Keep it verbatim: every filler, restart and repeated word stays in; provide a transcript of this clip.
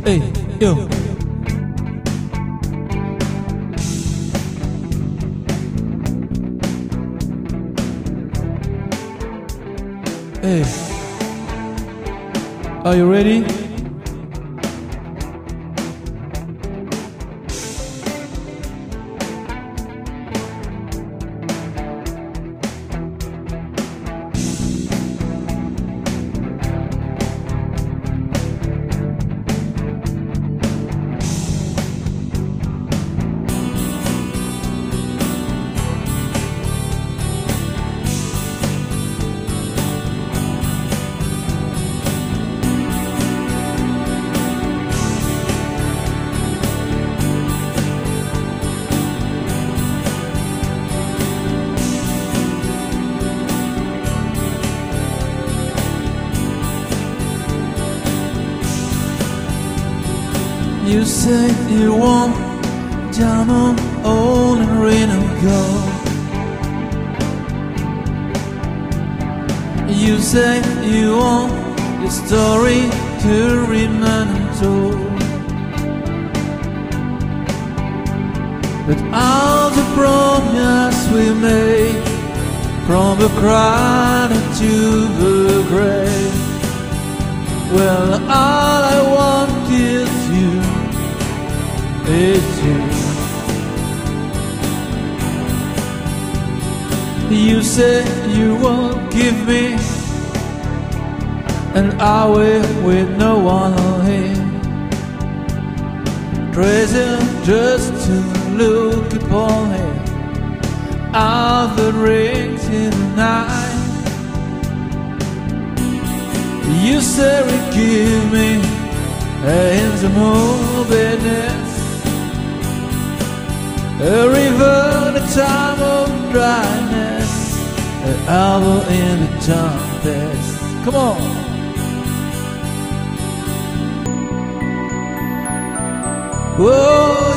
Hey, yo. Hey, are you ready? You say you want diamond, all in rain and gold. You say you want your story to remain untold. But all the promise we made, from the cradle to the grave, well, all I want is you. It's you. You say you won't give me an hour with no one here, crazy just to look upon him out the rings in the night. You say you give me in the moonliness, a river in a time of dryness, an hour in the tempest. Come on. Whoa.